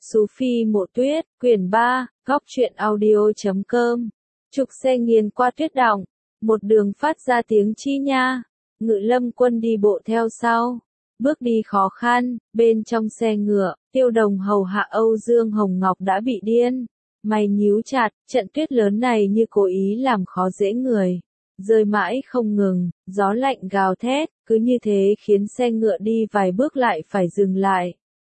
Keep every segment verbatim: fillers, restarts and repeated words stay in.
Sú Phi Mộ Tuyết, quyển ba, góc truyện audio chấm com. Trục xe nghiền qua tuyết đọng, một đường phát ra tiếng chi nha. Ngự Lâm Quân đi bộ theo sau, bước đi khó khăn, bên trong xe ngựa, Tiêu Đồng hầu hạ Âu Dương Hồng Ngọc đã bị điên. Mày nhíu chặt, trận tuyết lớn này như cố ý làm khó dễ người. Rơi mãi không ngừng, gió lạnh gào thét, cứ như thế khiến xe ngựa đi vài bước lại phải dừng lại.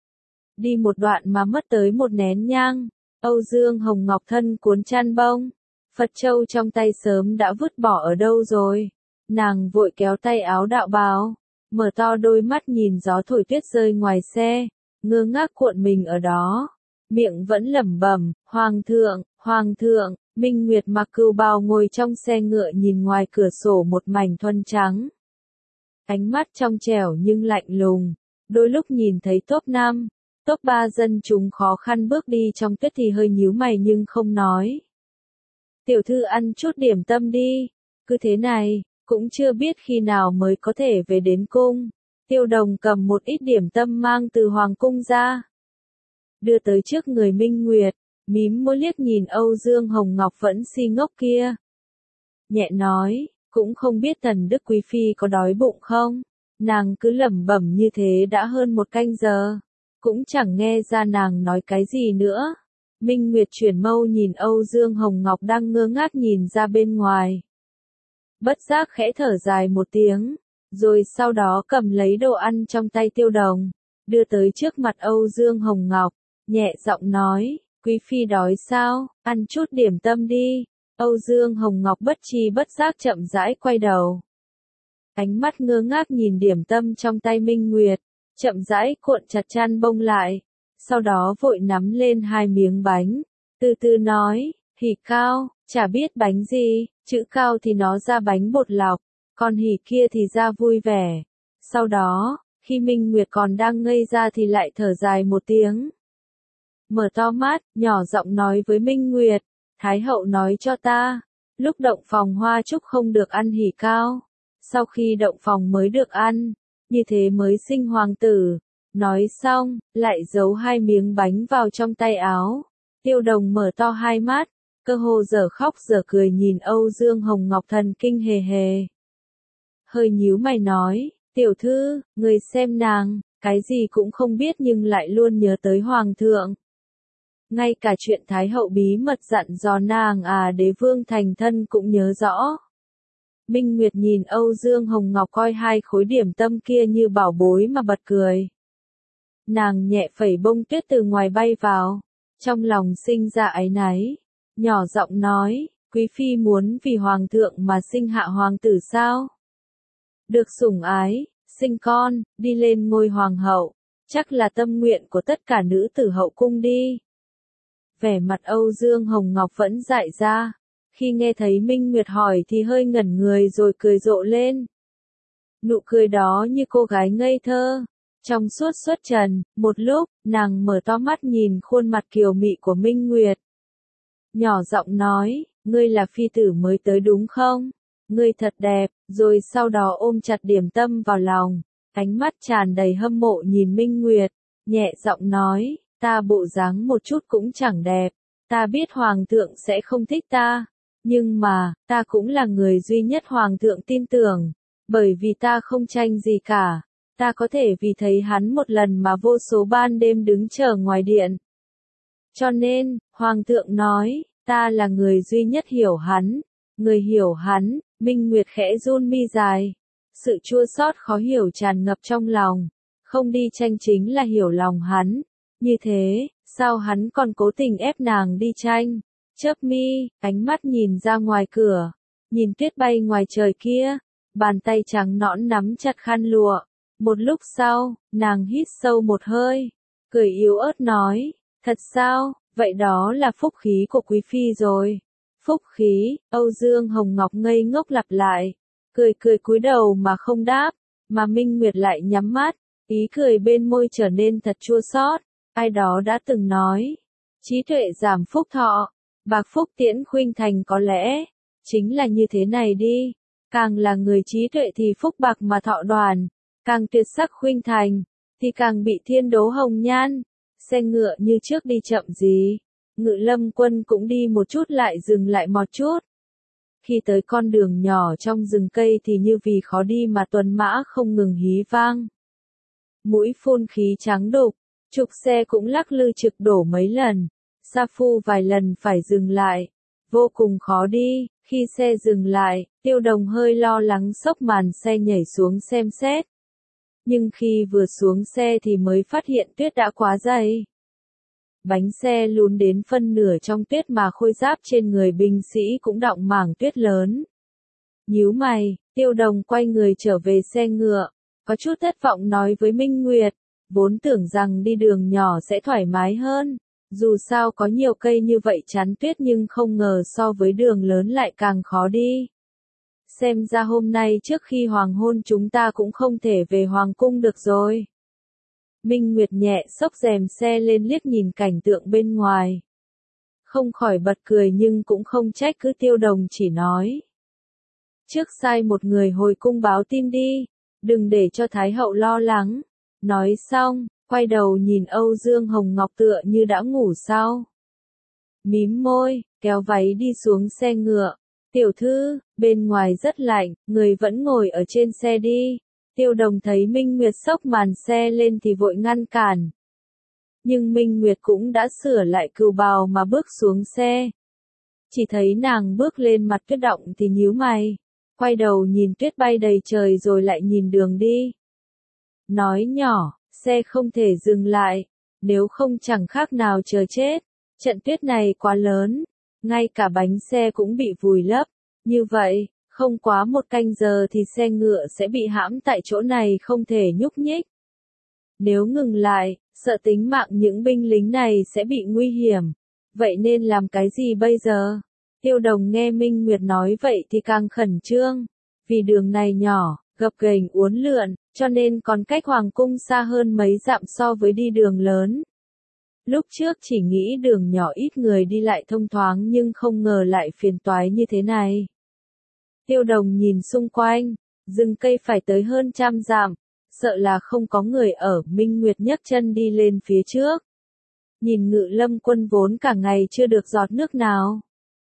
Đi một đoạn mà mất tới một nén nhang, Âu Dương Hồng Ngọc thân cuốn chăn bông. Phật châu trong tay sớm đã vứt bỏ ở đâu rồi. Nàng vội kéo tay áo đạo bào, mở to đôi mắt nhìn gió thổi tuyết rơi ngoài xe, ngơ ngác cuộn mình ở đó. Miệng vẫn lẩm bẩm, Hoàng thượng, Hoàng thượng. Minh Nguyệt mặc cừu bào ngồi trong xe ngựa nhìn ngoài cửa sổ một mảnh thuần trắng. Ánh mắt trong trẻo nhưng lạnh lùng, đôi lúc nhìn thấy top năm, top ba dân chúng khó khăn bước đi trong tuyết thì hơi nhíu mày nhưng không nói. Tiểu thư ăn chút điểm tâm đi, cứ thế này, cũng chưa biết khi nào mới có thể về đến cung. Tiêu Đồng cầm một ít điểm tâm mang từ Hoàng cung ra, đưa tới trước người Minh Nguyệt, mím môi liếc nhìn Âu Dương Hồng Ngọc vẫn si ngốc kia. Nhẹ nói, cũng không biết Tần Đức Quý Phi có đói bụng không? Nàng cứ lẩm bẩm như thế đã hơn một canh giờ, cũng chẳng nghe ra nàng nói cái gì nữa. Minh Nguyệt chuyển mâu nhìn Âu Dương Hồng Ngọc đang ngơ ngác nhìn ra bên ngoài. Bất giác khẽ thở dài một tiếng, rồi sau đó cầm lấy đồ ăn trong tay Tiêu Đồng, đưa tới trước mặt Âu Dương Hồng Ngọc, nhẹ giọng nói, Quý Phi đói sao, ăn chút điểm tâm đi. Âu Dương Hồng Ngọc bất tri bất giác chậm rãi quay đầu. Ánh mắt ngơ ngác nhìn điểm tâm trong tay Minh Nguyệt, chậm rãi cuộn chặt chăn bông lại, sau đó vội nắm lên hai miếng bánh, từ từ nói, hỉ cao, chả biết bánh gì, chữ cao thì nó ra bánh bột lọc, còn hỉ kia thì ra vui vẻ. Sau đó, khi Minh Nguyệt còn đang ngây ra thì lại thở dài một tiếng. Mở to mắt, nhỏ giọng nói với Minh Nguyệt, Thái hậu nói cho ta, lúc động phòng hoa trúc không được ăn hỉ cao, sau khi động phòng mới được ăn, như thế mới sinh hoàng tử. Nói xong, lại giấu hai miếng bánh vào trong tay áo. Tiêu Đồng mở to hai mắt, cơ hồ dở khóc dở cười nhìn Âu Dương Hồng Ngọc thần kinh hề hề. Hơi nhíu mày nói, tiểu thư, người xem nàng, cái gì cũng không biết nhưng lại luôn nhớ tới hoàng thượng. Ngay cả chuyện Thái hậu bí mật dặn dò nàng à đế vương thành thân cũng nhớ rõ. Minh Nguyệt nhìn Âu Dương Hồng Ngọc coi hai khối điểm tâm kia như bảo bối mà bật cười. Nàng nhẹ phẩy bông tuyết từ ngoài bay vào, trong lòng sinh ra áy náy, nhỏ giọng nói, Quý Phi muốn vì hoàng thượng mà sinh hạ hoàng tử sao? Được sủng ái, sinh con, đi lên ngôi hoàng hậu, chắc là tâm nguyện của tất cả nữ tử hậu cung đi. Vẻ mặt Âu Dương Hồng Ngọc vẫn dại ra, khi nghe thấy Minh Nguyệt hỏi thì hơi ngẩn người rồi cười rộ lên. Nụ cười đó như cô gái ngây thơ. Trong suốt xuất trần, một lúc, nàng mở to mắt nhìn khuôn mặt kiều mị của Minh Nguyệt. Nhỏ giọng nói, ngươi là phi tử mới tới đúng không? Ngươi thật đẹp, rồi sau đó ôm chặt điểm tâm vào lòng, ánh mắt tràn đầy hâm mộ nhìn Minh Nguyệt, nhẹ giọng nói, ta bộ dáng một chút cũng chẳng đẹp, ta biết hoàng thượng sẽ không thích ta, nhưng mà, ta cũng là người duy nhất hoàng thượng tin tưởng, bởi vì ta không tranh gì cả. Ta có thể vì thấy hắn một lần mà vô số ban đêm đứng chờ ngoài điện. Cho nên, Hoàng thượng nói, ta là người duy nhất hiểu hắn. Người hiểu hắn, Minh Nguyệt khẽ run mi dài. Sự chua xót khó hiểu tràn ngập trong lòng. Không đi tranh chính là hiểu lòng hắn. Như thế, sao hắn còn cố tình ép nàng đi tranh? Chớp mi, ánh mắt nhìn ra ngoài cửa. Nhìn tuyết bay ngoài trời kia. Bàn tay trắng nõn nắm chặt khăn lụa. Một lúc sau, nàng hít sâu một hơi, cười yếu ớt nói, thật sao, vậy đó là phúc khí của Quý Phi rồi. Phúc khí, Âu Dương Hồng Ngọc ngây ngốc lặp lại, cười cười cúi đầu mà không đáp, mà Minh Nguyệt lại nhắm mắt, ý cười bên môi trở nên thật chua xót. Ai đó đã từng nói, trí tuệ giảm phúc thọ, bạc phúc tiễn khuynh thành có lẽ, chính là như thế này đi, càng là người trí tuệ thì phúc bạc mà thọ đoàn. Càng tuyệt sắc khuynh thành, thì càng bị thiên đố hồng nhan. Xe ngựa như trước đi chậm gì. Ngự lâm quân cũng đi một chút lại dừng lại một chút. Khi tới con đường nhỏ trong rừng cây thì như vì khó đi mà tuần mã không ngừng hí vang. Mũi phun khí trắng đục, trục xe cũng lắc lư trực đổ mấy lần. Sa Phu vài lần phải dừng lại. Vô cùng khó đi, khi xe dừng lại, Tiêu Đồng hơi lo lắng xốc màn xe nhảy xuống xem xét. Nhưng khi vừa xuống xe thì mới phát hiện tuyết đã quá dày. Bánh xe lún đến phân nửa trong tuyết mà khôi giáp trên người binh sĩ cũng đọng mảng tuyết lớn. Nhíu mày, Tiêu Đồng quay người trở về xe ngựa, có chút thất vọng nói với Minh Nguyệt, vốn tưởng rằng đi đường nhỏ sẽ thoải mái hơn, dù sao có nhiều cây như vậy chắn tuyết nhưng không ngờ so với đường lớn lại càng khó đi. Xem ra hôm nay trước khi hoàng hôn chúng ta cũng không thể về hoàng cung được rồi. Minh Nguyệt nhẹ xốc rèm xe lên liếc nhìn cảnh tượng bên ngoài. Không khỏi bật cười nhưng cũng không trách cứ Tiêu Đồng chỉ nói. Trước sai một người hồi cung báo tin đi, đừng để cho Thái hậu lo lắng. Nói xong, quay đầu nhìn Âu Dương Hồng Ngọc tựa như đã ngủ sau. Mím môi, kéo váy đi xuống xe ngựa. Tiểu thư, bên ngoài rất lạnh, người vẫn ngồi ở trên xe đi. Tiêu Đồng thấy Minh Nguyệt xốc màn xe lên thì vội ngăn cản. Nhưng Minh Nguyệt cũng đã sửa lại cừu bào mà bước xuống xe. Chỉ thấy nàng bước lên mặt tuyết động thì nhíu mày. Quay đầu nhìn tuyết bay đầy trời rồi lại nhìn đường đi. Nói nhỏ, xe không thể dừng lại, nếu không chẳng khác nào chờ chết. Trận tuyết này quá lớn, ngay cả bánh xe cũng bị vùi lấp. Như vậy, không quá một canh giờ thì xe ngựa sẽ bị hãm tại chỗ này không thể nhúc nhích. Nếu ngừng lại, sợ tính mạng những binh lính này sẽ bị nguy hiểm. Vậy nên làm cái gì bây giờ? Tiêu Đồng nghe Minh Nguyệt nói vậy thì càng khẩn trương. Vì đường này nhỏ, gập ghềnh uốn lượn, cho nên còn cách hoàng cung xa hơn mấy dặm so với đi đường lớn. Lúc trước chỉ nghĩ đường nhỏ ít người đi lại thông thoáng nhưng không ngờ lại phiền toái như thế này. Tiêu Đồng nhìn xung quanh, rừng cây phải tới hơn trăm dặm, sợ là không có người ở. Minh Nguyệt nhấc chân đi lên phía trước. Nhìn Ngự Lâm Quân vốn cả ngày chưa được giọt nước nào.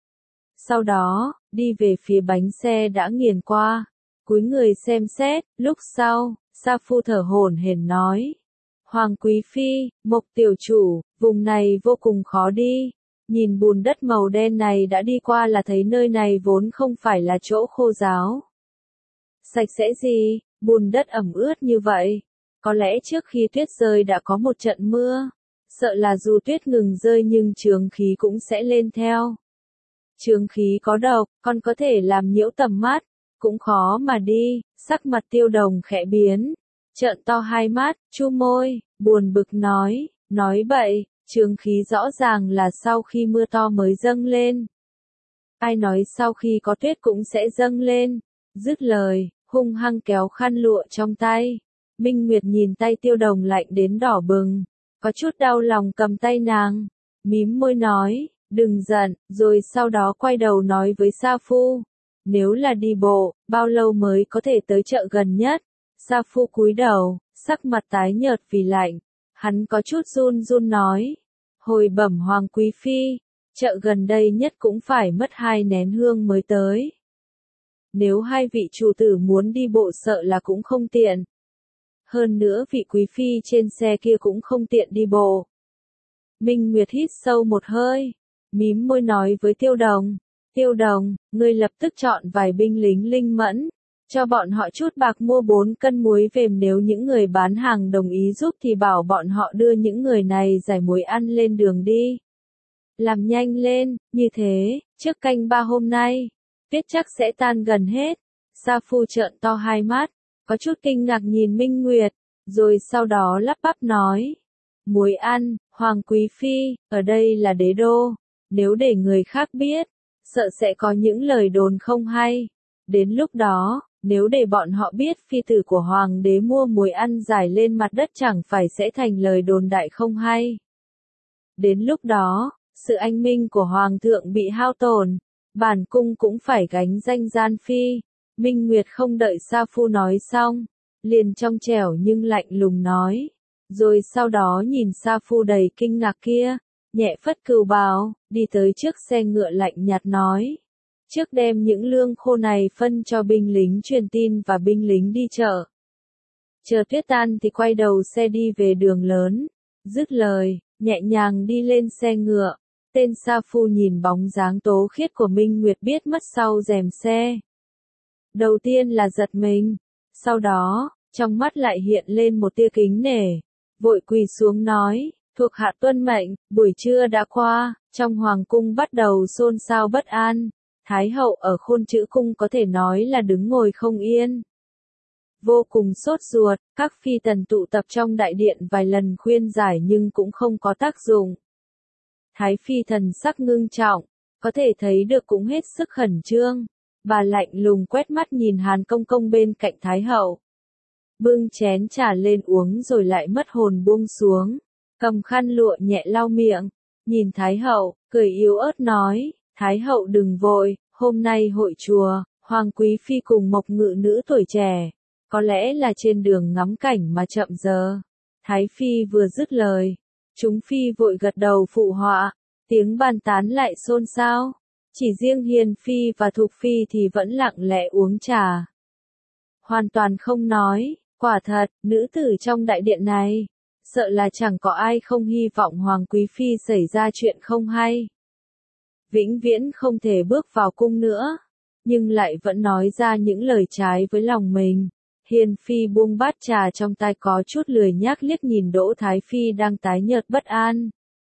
Sau đó, đi về phía bánh xe đã nghiền qua, cúi người xem xét, lúc sau, Sa Phu thở hổn hển nói. Hoàng Quý Phi, Mộc Tiểu Chủ, vùng này vô cùng khó đi. Nhìn bùn đất màu đen này đã đi qua là thấy nơi này vốn không phải là chỗ khô ráo. Sạch sẽ gì, bùn đất ẩm ướt như vậy. Có lẽ trước khi tuyết rơi đã có một trận mưa. Sợ là dù tuyết ngừng rơi nhưng chướng khí cũng sẽ lên theo. Chướng khí có độc, còn có thể làm nhiễu tầm mắt. Cũng khó mà đi, sắc mặt Tiêu Đồng khẽ biến. Trợn to hai mắt, chu môi, buồn bực nói, nói bậy, chướng khí rõ ràng là sau khi mưa to mới dâng lên. Ai nói sau khi có tuyết cũng sẽ dâng lên. Dứt lời, hung hăng kéo khăn lụa trong tay. Minh Nguyệt nhìn tay Tiêu Đồng lạnh đến đỏ bừng, có chút đau lòng cầm tay nàng, mím môi nói, đừng giận, rồi sau đó quay đầu nói với Sa Phu. Nếu là đi bộ, bao lâu mới có thể tới chợ gần nhất? Sa Phu cúi đầu, sắc mặt tái nhợt vì lạnh. Hắn có chút run run nói. Hồi bẩm Hoàng Quý Phi, chợ gần đây nhất cũng phải mất hai nén hương mới tới. Nếu hai vị chủ tử muốn đi bộ sợ là cũng không tiện. Hơn nữa vị Quý Phi trên xe kia cũng không tiện đi bộ. Minh Nguyệt hít sâu một hơi, mím môi nói với Tiêu Đồng. Tiêu Đồng, ngươi lập tức chọn vài binh lính linh mẫn, cho bọn họ chút bạc mua bốn cân muối về, nếu những người bán hàng đồng ý giúp thì bảo bọn họ đưa những người này giải muối ăn lên đường đi. Làm nhanh lên, như thế, trước canh ba hôm nay, tuyết chắc sẽ tan gần hết. Sa Phu trợn to hai mắt, có chút kinh ngạc nhìn Minh Nguyệt, rồi sau đó lắp bắp nói. Muối ăn, Hoàng Quý Phi, ở đây là đế đô, nếu để người khác biết, sợ sẽ có những lời đồn không hay. Đến lúc đó, nếu để bọn họ biết phi tử của hoàng đế mua muối ăn giải lên mặt đất chẳng phải sẽ thành lời đồn đại không hay. Đến lúc đó, sự anh minh của hoàng thượng bị hao tổn, bản cung cũng phải gánh danh gian phi. Minh Nguyệt không đợi Sa Phu nói xong, liền trong trẻo nhưng lạnh lùng nói. Rồi sau đó nhìn Sa Phu đầy kinh ngạc kia, nhẹ phất cừu bào, đi tới trước xe ngựa lạnh nhạt nói. Trước đem những lương khô này phân cho binh lính truyền tin và binh lính đi chợ. Chờ tuyết tan thì quay đầu xe đi về đường lớn. Dứt lời, nhẹ nhàng đi lên xe ngựa. Tên Sa Phu nhìn bóng dáng tố khiết của Minh Nguyệt biết mất sau rèm xe. Đầu tiên là giật mình, sau đó, trong mắt lại hiện lên một tia kính nể. Vội quỳ xuống nói, thuộc hạ tuân mệnh, buổi trưa đã qua, trong hoàng cung bắt đầu xôn xao bất an. Thái hậu ở Khôn Chữ cung có thể nói là đứng ngồi không yên. Vô cùng sốt ruột, các phi tần tụ tập trong đại điện vài lần khuyên giải nhưng cũng không có tác dụng. Thái phi thần sắc ngưng trọng, có thể thấy được cũng hết sức khẩn trương. Bà lạnh lùng quét mắt nhìn Hàn Công Công bên cạnh Thái hậu. Bưng chén trà lên uống rồi lại mất hồn buông xuống. Cầm khăn lụa nhẹ lau miệng. Nhìn Thái hậu, cười yếu ớt nói, Thái hậu đừng vội, hôm nay hội chùa, Hoàng Quý Phi cùng Mộc Ngự nữ tuổi trẻ. Có lẽ là trên đường ngắm cảnh mà chậm giờ. Thái Phi vừa dứt lời. Chúng Phi vội gật đầu phụ họa. Tiếng bàn tán lại xôn xao. Chỉ riêng Hiền Phi và Thục Phi thì vẫn lặng lẽ uống trà. Hoàn toàn không nói, quả thật, nữ tử trong đại điện này. Sợ là chẳng có ai không hy vọng Hoàng Quý Phi xảy ra chuyện không hay. Vĩnh viễn không thể bước vào cung nữa. Nhưng lại vẫn nói ra những lời trái với lòng mình. Hiền Phi buông bát trà trong tay có chút lười nhác liếc nhìn Đỗ Thái Phi đang tái nhợt bất an.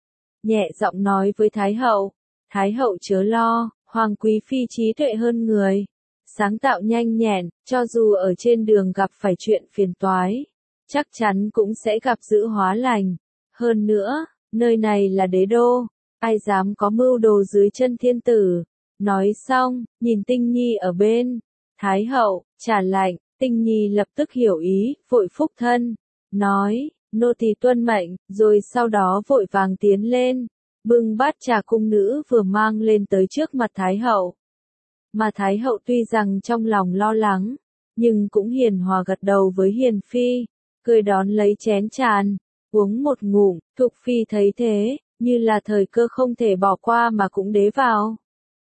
Nhẹ giọng nói với Thái hậu. Thái hậu chớ lo, Hoàng Quý Phi trí tuệ hơn người. Sáng tạo nhanh nhẹn, cho dù ở trên đường gặp phải chuyện phiền toái. Chắc chắn cũng sẽ gặp giữ hóa lành. Hơn nữa, nơi này là đế đô. Ai dám có mưu đồ dưới chân thiên tử. Nói xong, nhìn Tinh Nhi ở bên. Thái hậu, trả lạnh. Tinh Nhi lập tức hiểu ý, vội phúc thân. Nói, nô tỳ tuân mệnh, rồi sau đó vội vàng tiến lên. Bưng bát trà cung nữ vừa mang lên tới trước mặt Thái hậu. Mà Thái hậu tuy rằng trong lòng lo lắng, nhưng cũng hiền hòa gật đầu với Hiền Phi, cười đón lấy chén tràn, uống một ngụm. Thục Phi thấy thế, như là thời cơ không thể bỏ qua mà cũng đế vào.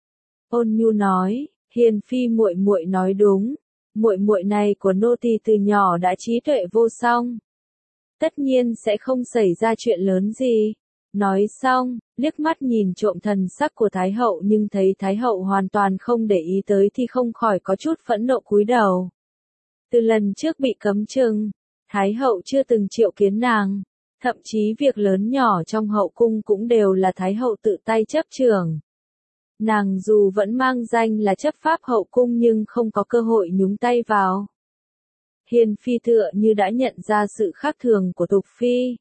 Ôn nhu nói, Hiền Phi muội muội nói đúng, muội muội này của nô tỳ từ nhỏ đã trí tuệ vô song, tất nhiên sẽ không xảy ra chuyện lớn gì. Nói xong, liếc mắt nhìn trộm thần sắc của Thái hậu nhưng thấy Thái hậu hoàn toàn không để ý tới thì không khỏi có chút phẫn nộ cúi đầu. Từ lần trước bị cấm chừng, Thái hậu chưa từng triệu kiến nàng, thậm chí việc lớn nhỏ trong hậu cung cũng đều là Thái hậu tự tay chấp trưởng. Nàng dù vẫn mang danh là chấp pháp hậu cung nhưng không có cơ hội nhúng tay vào. Hiền Phi tựa như đã nhận ra sự khác thường của Thục Phi.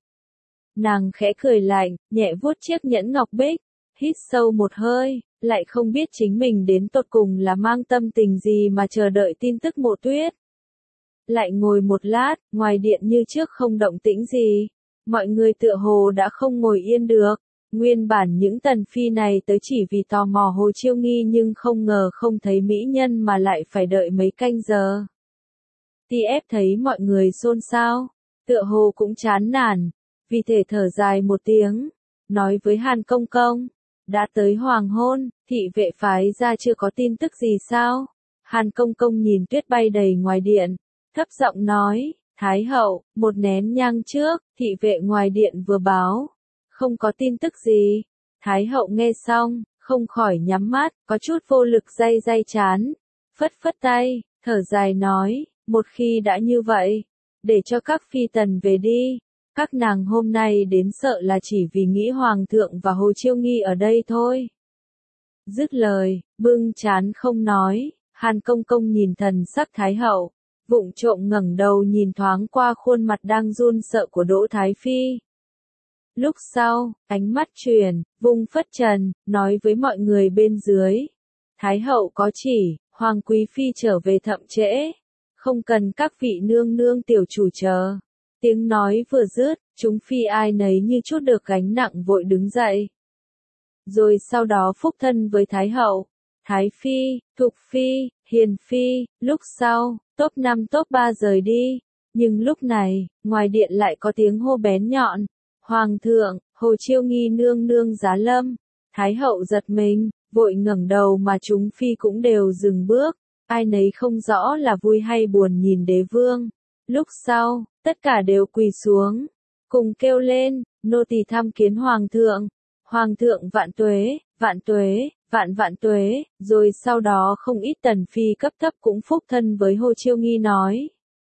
Nàng khẽ cười lạnh, nhẹ vuốt chiếc nhẫn ngọc bích, hít sâu một hơi, lại không biết chính mình đến tột cùng là mang tâm tình gì mà chờ đợi tin tức Mộ Tuyết. Lại ngồi một lát, ngoài điện như trước không động tĩnh gì, mọi người tựa hồ đã không ngồi yên được. Nguyên bản những tần phi này tới chỉ vì tò mò Hồ Chiêu Nghi nhưng không ngờ không thấy mỹ nhân mà lại phải đợi mấy canh giờ. Ti ép thấy mọi người xôn xao, tựa hồ cũng chán nản. Vì thể thở dài một tiếng, nói với Hàn Công Công, đã tới hoàng hôn, thị vệ phái ra chưa có tin tức gì sao? Hàn Công Công nhìn tuyết bay đầy ngoài điện, thấp giọng nói, Thái hậu, một nén nhang trước, thị vệ ngoài điện vừa báo, không có tin tức gì. Thái hậu nghe xong, không khỏi nhắm mắt, có chút vô lực day day chán, phất phất tay, thở dài nói, một khi đã như vậy, để cho các phi tần về đi. Các nàng hôm nay đến sợ là chỉ vì nghĩ Hoàng thượng và Hồ Chiêu Nghi ở đây thôi. Dứt lời, bưng chán không nói, Hàn Công Công nhìn thần sắc Thái hậu, vụng trộm ngẩng đầu nhìn thoáng qua khuôn mặt đang run sợ của Đỗ Thái Phi. Lúc sau, ánh mắt chuyển, vung phất trần, nói với mọi người bên dưới. Thái hậu có chỉ, Hoàng Quý Phi trở về thậm trễ, không cần các vị nương nương tiểu chủ chờ. Tiếng nói vừa dứt, chúng phi ai nấy như chút được gánh nặng vội đứng dậy. Rồi sau đó phúc thân với Thái hậu, Thái Phi, Thục Phi, Hiền Phi, lúc sau, top năm top ba rời đi. Nhưng lúc này, ngoài điện lại có tiếng hô bén nhọn. Hoàng thượng, Hồ Chiêu Nghi nương nương giá lâm. Thái hậu giật mình, vội ngẩng đầu mà chúng phi cũng đều dừng bước. Ai nấy không rõ là vui hay buồn nhìn đế vương. Lúc sau, tất cả đều quỳ xuống, cùng kêu lên, nô tỳ tham kiến hoàng thượng. Hoàng thượng vạn tuế, vạn tuế, vạn vạn tuế, rồi sau đó không ít tần phi cấp thấp cũng phúc thân với Hồ Chiêu Nghi nói.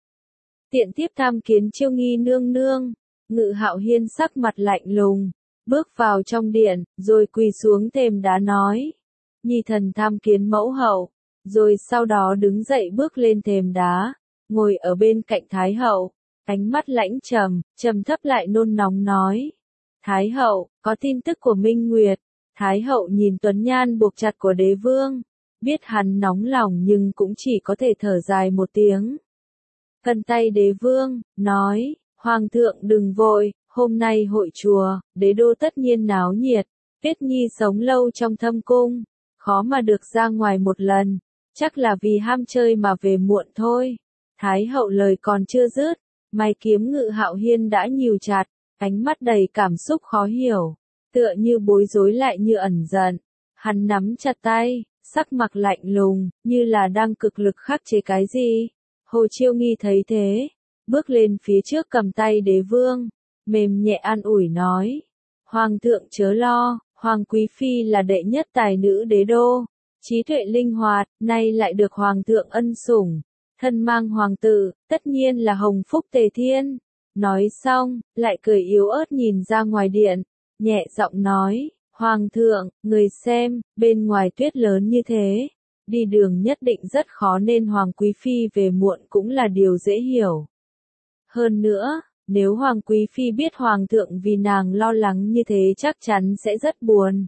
Tiện tiếp tham kiến Chiêu Nghi nương nương. Ngự Hạo Hiên sắc mặt lạnh lùng, bước vào trong điện, rồi quỳ xuống thềm đá nói. Nhi thần tham kiến mẫu hậu, rồi sau đó đứng dậy bước lên thềm đá, ngồi ở bên cạnh Thái hậu, ánh mắt lãnh trầm, trầm thấp lại nôn nóng nói. Thái hậu, có tin tức của Minh Nguyệt. Thái hậu nhìn tuấn nhan buộc chặt của đế vương, biết hắn nóng lòng nhưng cũng chỉ có thể thở dài một tiếng. Cân tay đế vương, nói, Hoàng thượng đừng vội, hôm nay hội chùa, đế đô tất nhiên náo nhiệt, Tuyết Nhi sống lâu trong thâm cung, khó mà được ra ngoài một lần, chắc là vì ham chơi mà về muộn thôi. Thái hậu lời còn chưa dứt, mày kiếm Ngự Hạo Hiên đã nhíu chặt, ánh mắt đầy cảm xúc khó hiểu, tựa như bối rối lại như ẩn giận. Hắn nắm chặt tay, sắc mặt lạnh lùng, như là đang cực lực khắc chế cái gì. Hồ Chiêu Nghi thấy thế, bước lên phía trước cầm tay đế vương, mềm nhẹ an ủi nói. Hoàng thượng chớ lo, Hoàng Quý Phi là đệ nhất tài nữ đế đô, trí tuệ linh hoạt, nay lại được Hoàng thượng ân sủng, thân mang hoàng tử, tất nhiên là hồng phúc tề thiên. Nói xong, lại cười yếu ớt nhìn ra ngoài điện, nhẹ giọng nói, Hoàng thượng, người xem, bên ngoài tuyết lớn như thế, đi đường nhất định rất khó nên Hoàng Quý Phi về muộn cũng là điều dễ hiểu. Hơn nữa, nếu Hoàng Quý Phi biết Hoàng thượng vì nàng lo lắng như thế chắc chắn sẽ rất buồn.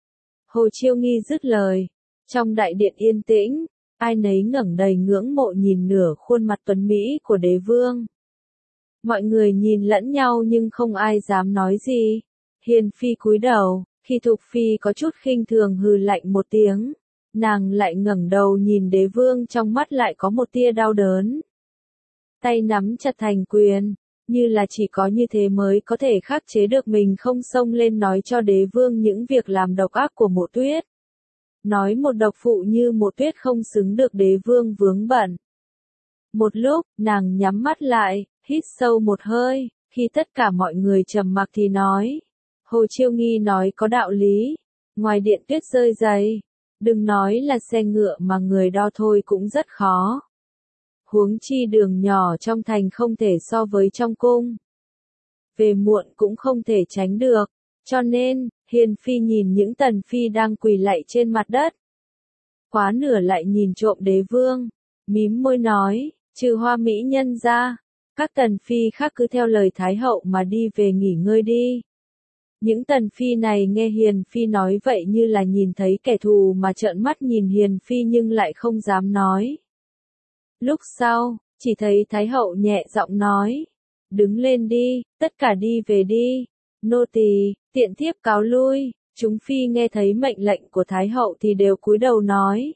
Hồ Chiêu Nghi dứt lời, trong đại điện yên tĩnh, ai nấy ngẩng đầy ngưỡng mộ nhìn nửa khuôn mặt tuấn mỹ của đế vương. Mọi người nhìn lẫn nhau nhưng không ai dám nói gì. Hiền Phi cúi đầu, khi Thục Phi có chút khinh thường hừ lạnh một tiếng, nàng lại ngẩng đầu nhìn đế vương trong mắt lại có một tia đau đớn. Tay nắm chặt thành quyền, như là chỉ có như thế mới có thể khắc chế được mình không xông lên nói cho đế vương những việc làm độc ác của Mộ Tuyết. Nói một độc phụ như Mộ Tuyết không xứng được đế vương vướng bận. Một lúc, nàng nhắm mắt lại, hít sâu một hơi, khi tất cả mọi người trầm mặc thì nói. Hồ Chiêu Nghi nói có đạo lý, ngoài điện tuyết rơi dày, đừng nói là xe ngựa mà người đo thôi cũng rất khó. Huống chi đường nhỏ trong thành không thể so với trong cung. Về muộn cũng không thể tránh được, cho nên, Hiền Phi nhìn những tần phi đang quỳ lạy trên mặt đất. Quá nửa lại nhìn trộm đế vương, mím môi nói, trừ Hoa mỹ nhân ra, các tần phi khác cứ theo lời Thái hậu mà đi về nghỉ ngơi đi. Những tần phi này nghe Hiền Phi nói vậy như là nhìn thấy kẻ thù mà trợn mắt nhìn Hiền Phi nhưng lại không dám nói. Lúc sau, chỉ thấy Thái hậu nhẹ giọng nói, đứng lên đi, tất cả đi về đi, nô tỳ, tiện thiếp cáo lui. Chúng phi nghe thấy mệnh lệnh của Thái hậu thì đều cúi đầu nói.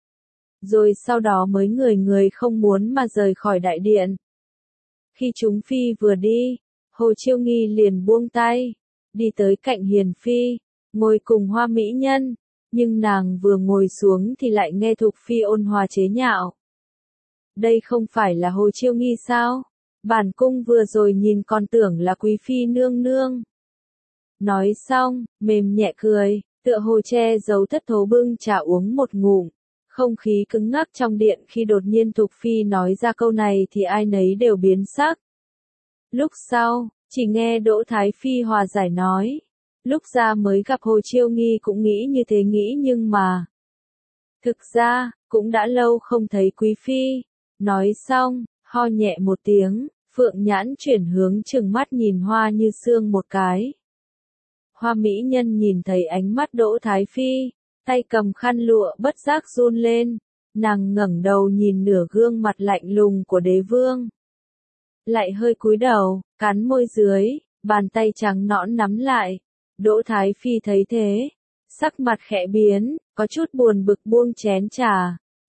Rồi sau đó mới người người không muốn mà rời khỏi đại điện. Khi chúng phi vừa đi, Hồ Chiêu Nghi liền buông tay, đi tới cạnh Hiền Phi, ngồi cùng Hoa mỹ nhân, nhưng nàng vừa ngồi xuống thì lại nghe Thục Phi ôn hòa chế nhạo. Đây không phải là Hồ Chiêu Nghi sao? Bản cung vừa rồi nhìn còn tưởng là Quý Phi nương nương. Nói xong, mềm nhẹ cười, tựa hồ che giấu thất thố bưng trà uống một ngụm. Không khí cứng ngắc trong điện khi đột nhiên Thục Phi nói ra câu này thì ai nấy đều biến sắc. Lúc sau, chỉ nghe Đỗ Thái Phi hòa giải nói. Lúc ra mới gặp Hồ Chiêu Nghi cũng nghĩ như thế nghĩ nhưng mà. Thực ra, cũng đã lâu không thấy Quý Phi. Nói xong, ho nhẹ một tiếng, Phượng Nhãn chuyển hướng trừng mắt nhìn Hoa Như Sương một cái. Hoa mỹ nhân nhìn thấy ánh mắt Đỗ Thái Phi, tay cầm khăn lụa bất giác run lên, nàng ngẩng đầu nhìn nửa gương mặt lạnh lùng của đế vương. Lại hơi cúi đầu, cắn môi dưới, bàn tay trắng nõn nắm lại. Đỗ Thái Phi thấy thế, sắc mặt khẽ biến, có chút buồn bực buông chén trà,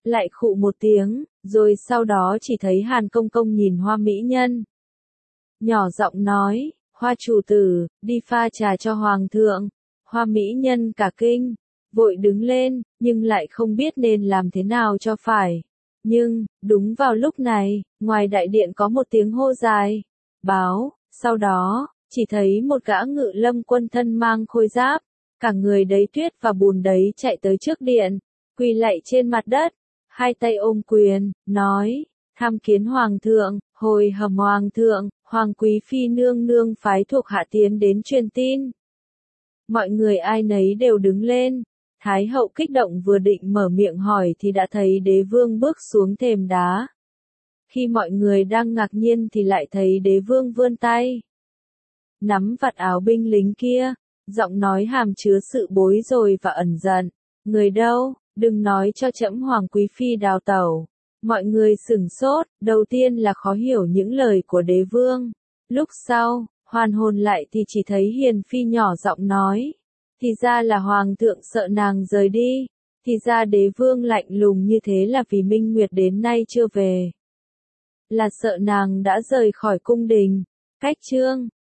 lại khụ một tiếng, rồi sau đó chỉ thấy Hàn Công Công nhìn Hoa mỹ nhân. Nhỏ giọng nói, Hoa chủ tử, đi pha trà cho Hoàng thượng. Hoa mỹ nhân cả kinh, vội đứng lên, nhưng lại không biết nên làm thế nào cho phải. Nhưng, đúng vào lúc này, ngoài đại điện có một tiếng hô dài, báo, sau đó, chỉ thấy một gã ngự lâm quân thân mang khôi giáp, cả người đấy tuyết và bùn đấy chạy tới trước điện, quỳ lạy trên mặt đất, hai tay ôm quyền, nói, tham kiến Hoàng thượng, hồi hầm Hoàng thượng, Hoàng quý phi nương nương phái thuộc hạ tiến đến truyền tin. Mọi người ai nấy đều đứng lên. Thái hậu kích động vừa định mở miệng hỏi thì đã thấy đế vương bước xuống thềm đá. Khi mọi người đang ngạc nhiên thì lại thấy đế vương vươn tay. Nắm vạt áo binh lính kia, giọng nói hàm chứa sự bối rối và ẩn giận. Người đâu, đừng nói cho trẫm Hoàng quý phi đào tẩu. Mọi người sửng sốt, đầu tiên là khó hiểu những lời của đế vương. Lúc sau, hoàn hồn lại thì chỉ thấy hiền phi nhỏ giọng nói. Thì ra là Hoàng thượng sợ nàng rời đi, thì ra đế vương lạnh lùng như thế là vì Minh Nguyệt đến nay chưa về. Là sợ nàng đã rời khỏi cung đình. Cách chương